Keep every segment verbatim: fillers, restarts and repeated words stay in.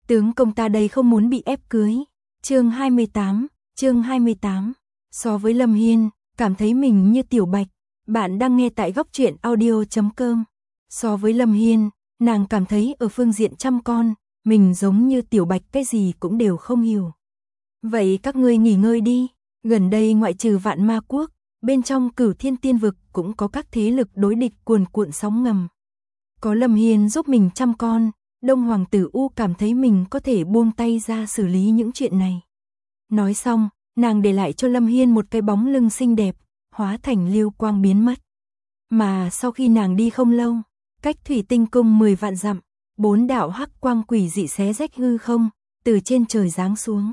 tướng công ta đây không muốn bị ép cưới. Chương hai mươi tám, chương hai mươi tám. So với Lâm Hiên, cảm thấy mình như Tiểu Bạch. Bạn đang nghe tại góc truyện audio chấm com. So với Lâm Hiên, nàng cảm thấy ở phương diện chăm con, mình giống như Tiểu Bạch, cái gì cũng đều không hiểu. Vậy các ngươi nghỉ ngơi đi, gần đây ngoại trừ Vạn Ma Quốc, bên trong Cửu Thiên Tiên Vực cũng có các thế lực đối địch cuồn cuộn sóng ngầm. Có Lâm Hiên giúp mình chăm con, Đông Hoàng Tử U cảm thấy mình có thể buông tay ra xử lý những chuyện này. Nói xong, nàng để lại cho Lâm Hiên một cái bóng lưng xinh đẹp, hóa thành lưu quang biến mất. Mà sau khi nàng đi không lâu, cách Thủy Tinh Cung mười vạn dặm, bốn đạo hắc quang quỷ dị xé rách hư không, từ trên trời giáng xuống.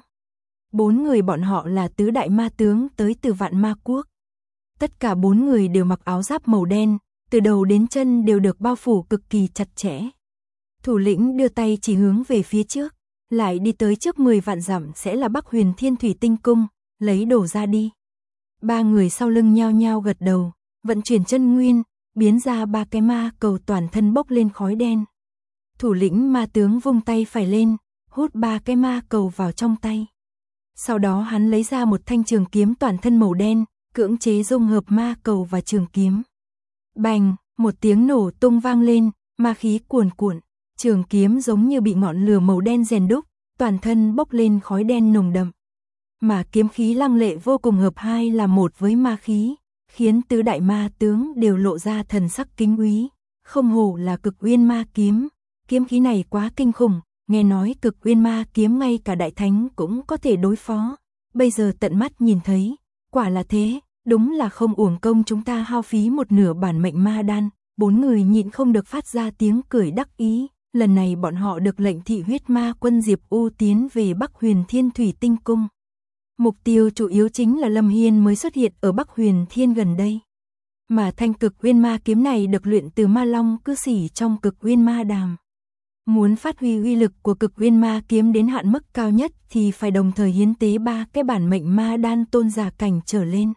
Bốn người bọn họ là tứ đại ma tướng tới từ Vạn Ma Quốc. Tất cả bốn người đều mặc áo giáp màu đen, từ đầu đến chân đều được bao phủ cực kỳ chặt chẽ. Thủ lĩnh đưa tay chỉ hướng về phía trước, lại đi tới trước mười vạn dặm sẽ là Bắc Huyền Thiên Thủy Tinh Cung, lấy đồ ra đi. Ba người sau lưng nhao nhao gật đầu, vận chuyển chân nguyên, biến ra ba cái ma cầu toàn thân bốc lên khói đen. Thủ lĩnh ma tướng vung tay phải lên, hút ba cái ma cầu vào trong tay. Sau đó hắn lấy ra một thanh trường kiếm toàn thân màu đen, cưỡng chế dung hợp ma cầu và trường kiếm. Bành, một tiếng nổ tung vang lên, ma khí cuồn cuộn, trường kiếm giống như bị ngọn lửa màu đen rèn đúc, toàn thân bốc lên khói đen nồng đậm. Mà kiếm khí lăng lệ vô cùng hợp hai là một với ma khí, khiến tứ đại ma tướng đều lộ ra thần sắc kính úy. Không hổ là Cực Uyên Ma kiếm, kiếm khí này quá kinh khủng, nghe nói Cực Uyên Ma kiếm ngay cả đại thánh cũng có thể đối phó. Bây giờ tận mắt nhìn thấy, quả là thế, đúng là không uổng công chúng ta hao phí một nửa bản mệnh ma đan. Bốn người nhịn không được phát ra tiếng cười đắc ý. Lần này bọn họ được lệnh thị huyết ma quân Diệp U tiến về Bắc Huyền Thiên Thủy Tinh Cung. Mục tiêu chủ yếu chính là Lâm Hiên mới xuất hiện ở Bắc Huyền Thiên gần đây. Mà thanh Cực Uyên Ma kiếm này được luyện từ ma long cư sĩ trong Cực Uyên Ma đàm. Muốn phát huy uy lực của Cực Uyên Ma kiếm đến hạn mức cao nhất thì phải đồng thời hiến tế ba cái bản mệnh ma đan tôn giả cảnh trở lên.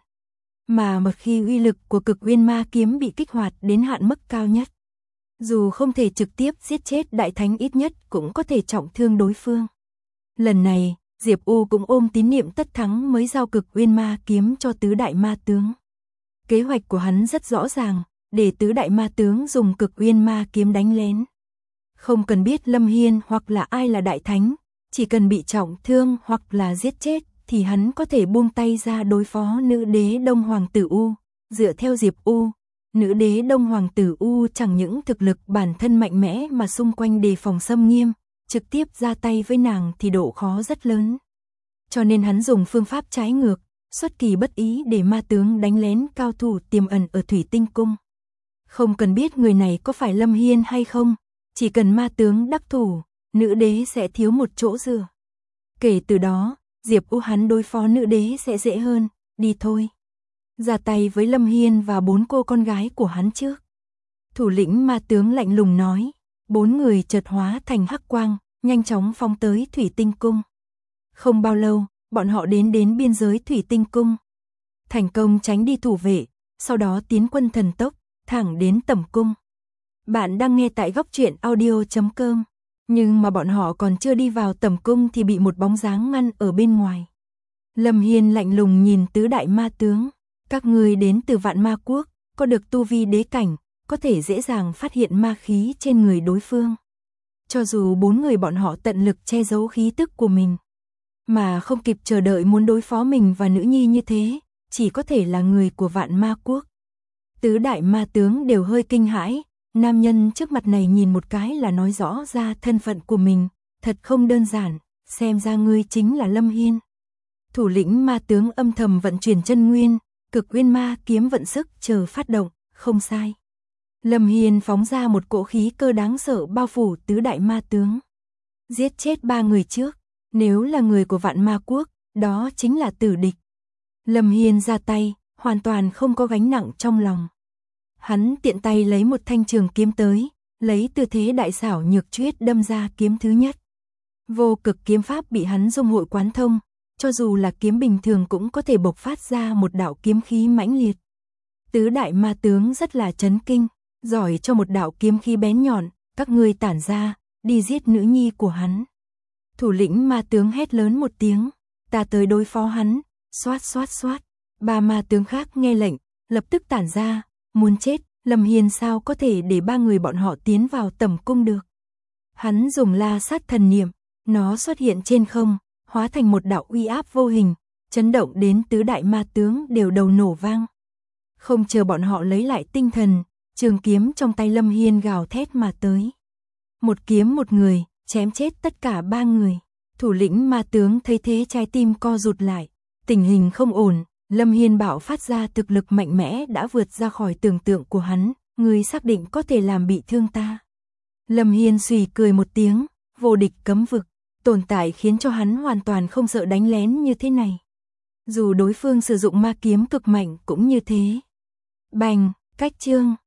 Mà một khi uy lực của Cực Uyên Ma kiếm bị kích hoạt đến hạn mức cao nhất, dù không thể trực tiếp giết chết đại thánh ít nhất cũng có thể trọng thương đối phương. Lần này, Diệp U cũng ôm tín niệm tất thắng mới giao Cực Uyên Ma kiếm cho tứ đại ma tướng. Kế hoạch của hắn rất rõ ràng, để tứ đại ma tướng dùng Cực Uyên Ma kiếm đánh lén. Không cần biết Lâm Hiên hoặc là ai là đại thánh, chỉ cần bị trọng thương hoặc là giết chết thì hắn có thể buông tay ra đối phó nữ đế Đông Hoàng Tử U. Dựa theo Diệp U, nữ đế Đông Hoàng Tử U chẳng những thực lực bản thân mạnh mẽ mà xung quanh đề phòng xâm nghiêm, trực tiếp ra tay với nàng thì độ khó rất lớn. Cho nên hắn dùng phương pháp trái ngược, xuất kỳ bất ý để ma tướng đánh lén cao thủ tiềm ẩn ở Thủy Tinh Cung. Không cần biết người này có phải Lâm Hiên hay không, chỉ cần ma tướng đắc thủ, nữ đế sẽ thiếu một chỗ dựa. Kể từ đó, Diệp U hắn đối phó nữ đế sẽ dễ hơn, đi thôi. Ra tay với Lâm Hiên và bốn cô con gái của hắn trước. Thủ lĩnh ma tướng lạnh lùng nói, bốn người chợt hóa thành hắc quang, nhanh chóng phóng tới Thủy Tinh Cung. Không bao lâu, bọn họ đến đến biên giới Thủy Tinh Cung. Thành công tránh đi thủ vệ, sau đó tiến quân thần tốc, thẳng đến tẩm cung. Bạn đang nghe tại góc truyện audio chấm com. Nhưng mà bọn họ còn chưa đi vào tẩm cung thì bị một bóng dáng ngăn ở bên ngoài. Lâm Hiên lạnh lùng nhìn tứ đại ma tướng. Các ngươi đến từ Vạn Ma Quốc, có được tu vi đế cảnh, có thể dễ dàng phát hiện ma khí trên người đối phương. Cho dù bốn người bọn họ tận lực che giấu khí tức của mình, mà không kịp chờ đợi muốn đối phó mình và nữ nhi như thế, chỉ có thể là người của Vạn Ma Quốc. Tứ đại ma tướng đều hơi kinh hãi, nam nhân trước mặt này nhìn một cái là nói rõ ra thân phận của mình, thật không đơn giản, xem ra ngươi chính là Lâm Hiên. Thủ lĩnh ma tướng âm thầm vận chuyển chân nguyên, Cực Uyên Ma kiếm vận sức chờ phát động, không sai. Lâm Hiên phóng ra một cỗ khí cơ đáng sợ bao phủ tứ đại ma tướng. Giết chết ba người trước, nếu là người của Vạn Ma Quốc, đó chính là tử địch. Lâm Hiên ra tay, hoàn toàn không có gánh nặng trong lòng. Hắn tiện tay lấy một thanh trường kiếm tới, lấy tư thế đại xảo nhược chuyết đâm ra kiếm thứ nhất. Vô cực kiếm pháp bị hắn dung hội quán thông, cho dù là kiếm bình thường cũng có thể bộc phát ra một đạo kiếm khí mãnh liệt. Tứ đại ma tướng rất là chấn kinh, giỏi cho một đạo kiếm khí bén nhọn, các ngươi tản ra, đi giết nữ nhi của hắn. Thủ lĩnh ma tướng hét lớn một tiếng, ta tới đối phó hắn, xoát xoát xoát. Ba ma tướng khác nghe lệnh, lập tức tản ra, muốn chết, Lâm Hiên sao có thể để ba người bọn họ tiến vào tẩm cung được. Hắn dùng la sát thần niệm, nó xuất hiện trên không, hóa thành một đạo uy áp vô hình, chấn động đến tứ đại ma tướng đều đầu nổ vang. Không chờ bọn họ lấy lại tinh thần, trường kiếm trong tay Lâm Hiên gào thét mà tới. Một kiếm một người, chém chết tất cả ba người. Thủ lĩnh ma tướng thấy thế trái tim co rụt lại, tình hình không ổn, Lâm Hiên bạo phát ra thực lực mạnh mẽ đã vượt ra khỏi tưởng tượng của hắn, người xác định có thể làm bị thương ta. Lâm Hiên suy cười một tiếng, vô địch cấm vực, tồn tại khiến cho hắn hoàn toàn không sợ đánh lén như thế này. Dù đối phương sử dụng ma kiếm cực mạnh cũng như thế. Bành, cách chương.